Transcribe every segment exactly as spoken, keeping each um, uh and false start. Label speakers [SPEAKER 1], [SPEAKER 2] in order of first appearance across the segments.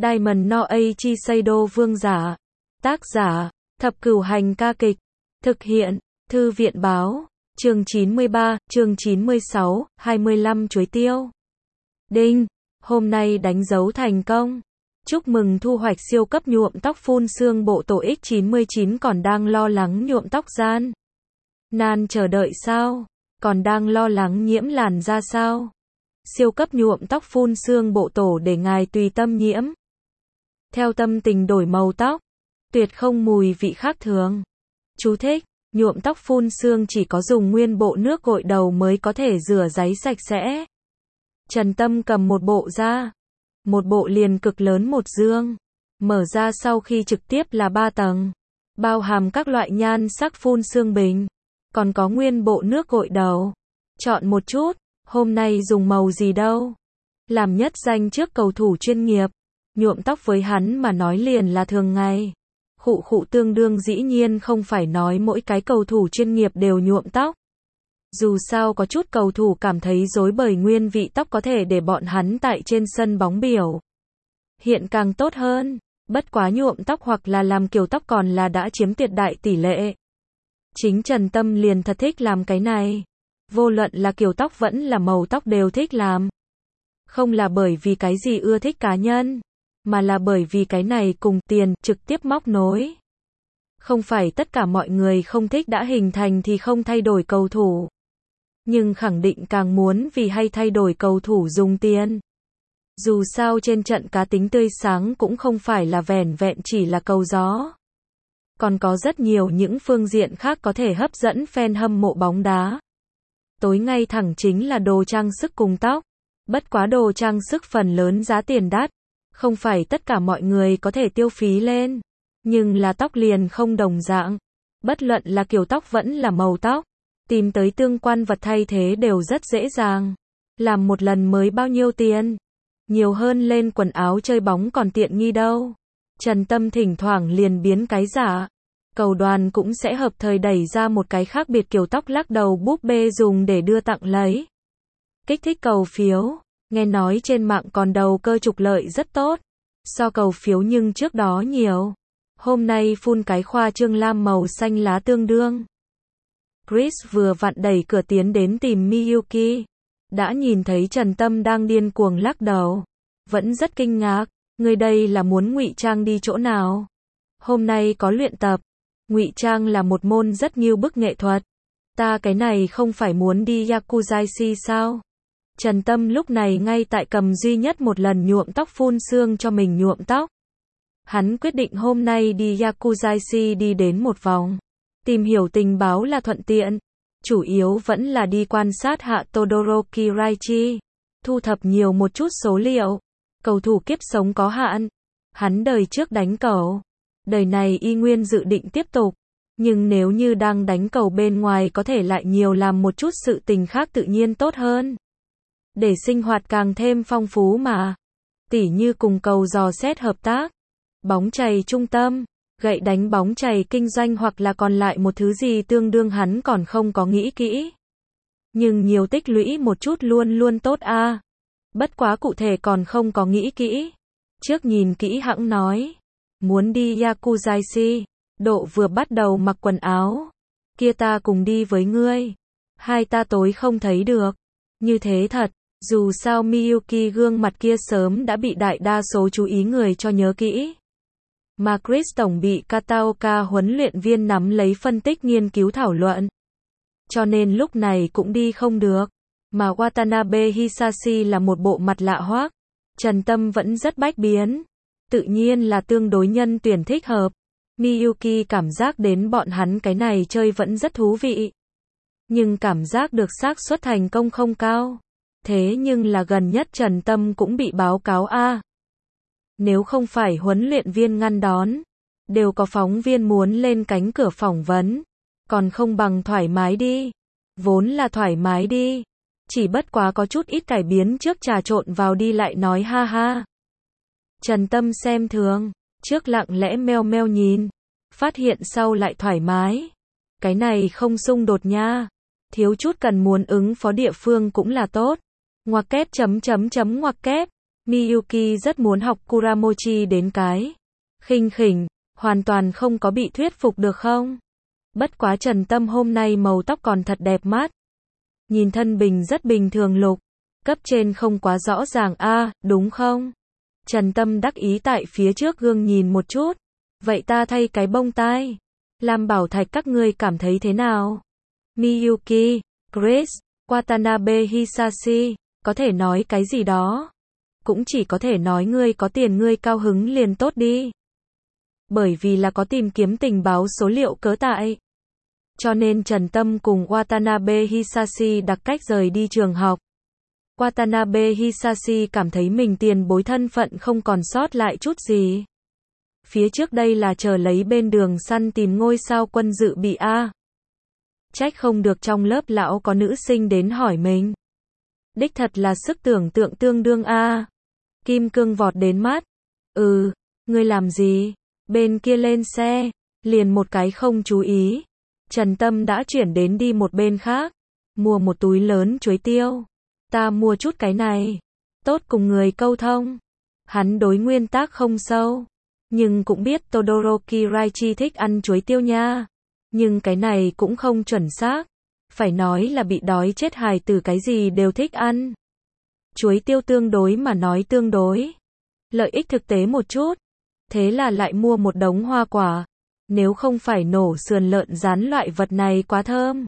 [SPEAKER 1] Diamond no Eiichi Seido Vương giả. Tác giả, Thập Cửu Hành ca kịch. Thực hiện, Thư viện báo. Chương chín mươi ba, chương chín mươi sáu, hai mươi lăm chuối tiêu. Đinh, hôm nay đánh dấu thành công. Chúc mừng thu hoạch siêu cấp nhuộm tóc phun sương bộ tổ X chín mươi chín. Còn đang lo lắng nhuộm tóc gian nan chờ đợi sao? Còn đang lo lắng nhiễm làn da sao? Siêu cấp nhuộm tóc phun sương bộ tổ để ngài tùy tâm nhiễm. Theo tâm tình đổi màu tóc. Tuyệt không mùi vị khác thường. Chú thích, nhuộm tóc phun sương chỉ có dùng nguyên bộ nước gội đầu mới có thể rửa ráy sạch sẽ. Trần Tâm cầm một bộ ra. Một bộ liền cực lớn một dương. Mở ra sau khi trực tiếp là ba tầng. Bao hàm các loại nhan sắc phun sương bình. Còn có nguyên bộ nước gội đầu. Chọn một chút, hôm nay dùng màu gì đâu. Làm nhất danh trước cầu thủ chuyên nghiệp. Nhuộm tóc với hắn mà nói liền là thường ngày. Khụ khụ tương đương dĩ nhiên không phải nói mỗi cái cầu thủ chuyên nghiệp đều nhuộm tóc. Dù sao có chút cầu thủ cảm thấy rối bởi nguyên vị tóc có thể để bọn hắn tại trên sân bóng biểu hiện càng tốt hơn. Bất quá nhuộm tóc hoặc là làm kiểu tóc còn là đã chiếm tuyệt đại tỷ lệ. Chính Trần Tâm liền thật thích làm cái này. Vô luận là kiểu tóc vẫn là màu tóc đều thích làm. Không là bởi vì cái gì ưa thích cá nhân, mà là bởi vì cái này cùng tiền trực tiếp móc nối. Không phải tất cả mọi người không thích đã hình thành thì không thay đổi cầu thủ. Nhưng khẳng định càng muốn vì hay thay đổi cầu thủ dùng tiền. Dù sao trên trận cá tính tươi sáng cũng không phải là vẻn vẹn chỉ là cầu gió. Còn có rất nhiều những phương diện khác có thể hấp dẫn fan hâm mộ bóng đá. Tối ngay thẳng chính là đồ trang sức cùng tóc. Bất quá đồ trang sức phần lớn giá tiền đắt. Không phải tất cả mọi người có thể tiêu phí lên. Nhưng là tóc liền không đồng dạng. Bất luận là kiểu tóc vẫn là màu tóc. Tìm tới tương quan vật thay thế đều rất dễ dàng. Làm một lần mới bao nhiêu tiền? Nhiều hơn lên quần áo chơi bóng còn tiện nghi đâu. Trần Tâm thỉnh thoảng liền biến cái giả. Cầu đoàn cũng sẽ hợp thời đẩy ra một cái khác biệt kiểu tóc lắc đầu búp bê dùng để đưa tặng lấy. Kích thích cầu phiếu. Nghe nói trên mạng còn đầu cơ trục lợi rất tốt. So cầu phiếu nhưng trước đó nhiều. Hôm nay phun cái khoa trương lam màu xanh lá tương đương. Chris vừa vặn đẩy cửa tiến đến tìm Miyuki. Đã nhìn thấy Trần Tâm đang điên cuồng lắc đầu. Vẫn rất kinh ngạc. Người đây là muốn ngụy trang đi chỗ nào? Hôm nay có luyện tập. Ngụy trang là một môn rất nghiêu bức nghệ thuật. Ta cái này không phải muốn đi Yakuzashi sao? Trần Tâm lúc này ngay tại cầm duy nhất một lần nhuộm tóc phun sương cho mình nhuộm tóc. Hắn quyết định hôm nay đi Yakuzashi đi đến một vòng. Tìm hiểu tình báo là thuận tiện. Chủ yếu vẫn là đi quan sát hạ Todoroki Raichi. Thu thập nhiều một chút số liệu. Cầu thủ kiếp sống có hạn. Hắn đời trước đánh cầu. Đời này y nguyên dự định tiếp tục. Nhưng nếu như đang đánh cầu bên ngoài có thể lại nhiều làm một chút sự tình khác tự nhiên tốt hơn. Để sinh hoạt càng thêm phong phú mà. Tỉ như cùng cầu dò xét hợp tác. Bóng chày trung tâm. Gậy đánh bóng chày kinh doanh hoặc là còn lại một thứ gì tương đương hắn còn không có nghĩ kỹ. Nhưng nhiều tích lũy một chút luôn luôn tốt a. À. Bất quá cụ thể còn không có nghĩ kỹ. Trước nhìn kỹ hẵng nói. Muốn đi Yakuzashi. Độ vừa bắt đầu mặc quần áo. Kia ta cùng đi với ngươi. Hai ta tối không thấy được. Như thế thật. Dù sao Miyuki gương mặt kia sớm đã bị đại đa số chú ý người cho nhớ kỹ. Mà Chris tổng bị Kataoka huấn luyện viên nắm lấy phân tích nghiên cứu thảo luận. Cho nên lúc này cũng đi không được. Mà Watanabe Hisashi là một bộ mặt lạ hoắc. Trần Tâm vẫn rất bách biến. Tự nhiên là tương đối nhân tuyển thích hợp. Miyuki cảm giác đến bọn hắn cái này chơi vẫn rất thú vị. Nhưng cảm giác được xác suất thành công không cao. Thế nhưng là gần nhất Trần Tâm cũng bị báo cáo a. À. Nếu không phải huấn luyện viên ngăn đón, đều có phóng viên muốn lên cánh cửa phỏng vấn, còn không bằng thoải mái đi. Vốn là thoải mái đi, chỉ bất quá có chút ít cải biến trước trà trộn vào đi lại nói ha ha. Trần Tâm xem thường, trước lặng lẽ meo meo nhìn, phát hiện sau lại thoải mái. Cái này không xung đột nha, thiếu chút cần muốn ứng phó địa phương cũng là tốt. Ngoặc kép chấm chấm chấm ngoặc kép. Miyuki rất muốn học Kuramochi đến cái khinh khỉnh, hoàn toàn không có bị thuyết phục được không? Bất quá Trần Tâm hôm nay màu tóc còn thật đẹp mắt. Nhìn thân bình rất bình thường lục. Cấp trên không quá rõ ràng a, đúng không? Trần Tâm đắc ý tại phía trước gương nhìn một chút. Vậy ta thay cái bông tai. Lam Bảo Thạch các ngươi cảm thấy thế nào? Miyuki, Grace, Watanabe Hisashi, có thể nói cái gì đó? Cũng chỉ có thể nói ngươi có tiền ngươi cao hứng liền tốt đi. Bởi vì là có tìm kiếm tình báo số liệu cớ tại. Cho nên Trần Tâm cùng Watanabe Hisashi đặc cách rời đi trường học. Watanabe Hisashi cảm thấy mình tiền bối thân phận không còn sót lại chút gì. Phía trước đây là chờ lấy bên đường săn tìm ngôi sao quân dự bị A. Trách không được trong lớp lão có nữ sinh đến hỏi mình. Đích thật là sức tưởng tượng tương đương A. Kim cương vọt đến mắt. Ừ, ngươi làm gì? Bên kia lên xe. Liền một cái không chú ý. Trần Tâm đã chuyển đến đi một bên khác. Mua một túi lớn chuối tiêu. Ta mua chút cái này. Tốt cùng người câu thông. Hắn đối nguyên tắc không sâu. Nhưng cũng biết Todoroki Raichi thích ăn chuối tiêu nha. Nhưng cái này cũng không chuẩn xác. Phải nói là bị đói chết hài tử cái gì đều thích ăn. Chuối tiêu tương đối mà nói tương đối. Lợi ích thực tế một chút. Thế là lại mua một đống hoa quả. Nếu không phải nổ sườn lợn rán loại vật này quá thơm.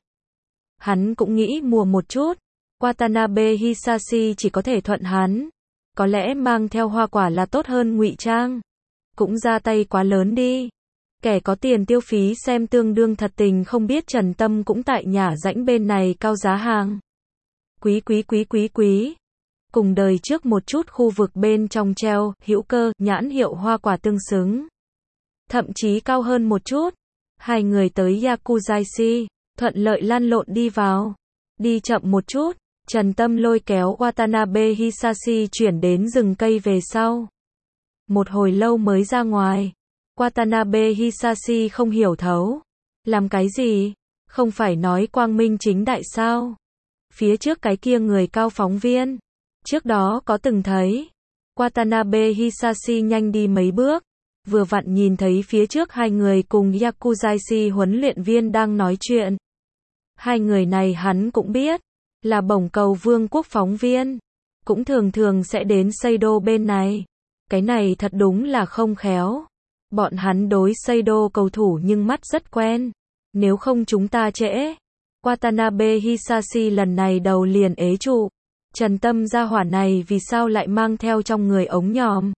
[SPEAKER 1] Hắn cũng nghĩ mua một chút. Watanabe Hisashi chỉ có thể thuận hắn. Có lẽ mang theo hoa quả là tốt hơn ngụy trang. Cũng ra tay quá lớn đi. Kẻ có tiền tiêu phí xem tương đương thật tình không biết Trần Tâm cũng tại nhà rãnh bên này cao giá hàng. Quý quý quý quý quý. Cùng đời trước một chút khu vực bên trong treo, hữu cơ, nhãn hiệu hoa quả tương xứng. Thậm chí cao hơn một chút. Hai người tới Yakuzashi, thuận lợi lăn lộn đi vào. Đi chậm một chút, Trần Tâm lôi kéo Watanabe Hisashi chuyển đến rừng cây về sau. Một hồi lâu mới ra ngoài. Watanabe Hisashi không hiểu thấu. Làm cái gì? Không phải nói quang minh chính đại sao? Phía trước cái kia người cao phóng viên. Trước đó có từng thấy. Watanabe Hisashi nhanh đi mấy bước. Vừa vặn nhìn thấy phía trước hai người cùng Yakuzashi huấn luyện viên đang nói chuyện. Hai người này hắn cũng biết. Là bổng cầu vương quốc phóng viên. Cũng thường thường sẽ đến Seido bên này. Cái này thật đúng là không khéo. Bọn hắn đối Seido cầu thủ nhưng mắt rất quen. Nếu không chúng ta trễ. Watanabe Hisashi lần này đầu liền ế trụ. Trần Tâm gia hỏa này vì sao lại mang theo trong người ống nhòm.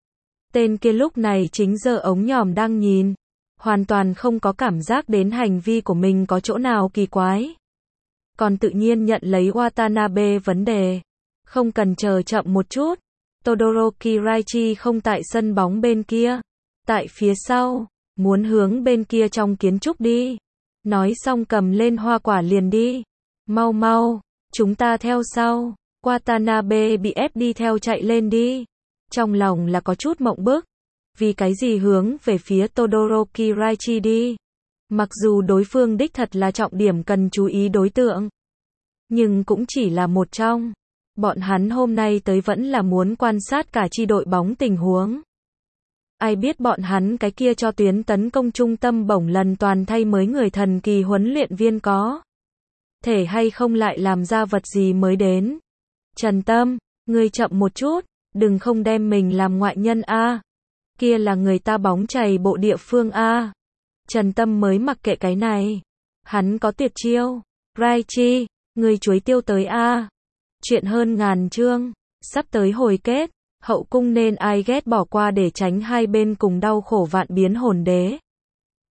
[SPEAKER 1] Tên kia lúc này chính giờ ống nhòm đang nhìn. Hoàn toàn không có cảm giác đến hành vi của mình có chỗ nào kỳ quái. Còn tự nhiên nhận lấy Watanabe vấn đề. Không cần chờ chậm một chút. Todoroki Raichi không tại sân bóng bên kia. Tại phía sau. Muốn hướng bên kia trong kiến trúc đi. Nói xong cầm lên hoa quả liền đi. Mau mau. Chúng ta theo sau. Watanabe bị ép đi theo chạy lên đi. Trong lòng là có chút mộng bức. Vì cái gì hướng về phía Todoroki Raichi đi. Mặc dù đối phương đích thật là trọng điểm cần chú ý đối tượng. Nhưng cũng chỉ là một trong. Bọn hắn hôm nay tới vẫn là muốn quan sát cả chi đội bóng tình huống. Ai biết bọn hắn cái kia cho tuyến tấn công trung tâm bổng lần toàn thay mới người thần kỳ huấn luyện viên có. Thể hay không lại làm ra vật gì mới đến. Trần Tâm, ngươi chậm một chút, đừng không đem mình làm ngoại nhân a. Kia là người ta bóng chày bộ địa phương a. Trần Tâm mới mặc kệ cái này. Hắn có tuyệt chiêu. Raichi, ngươi chuối tiêu tới a. Chuyện hơn ngàn chương, sắp tới hồi kết, hậu cung nên ai ghét bỏ qua để tránh hai bên cùng đau khổ vạn biến hồn đế.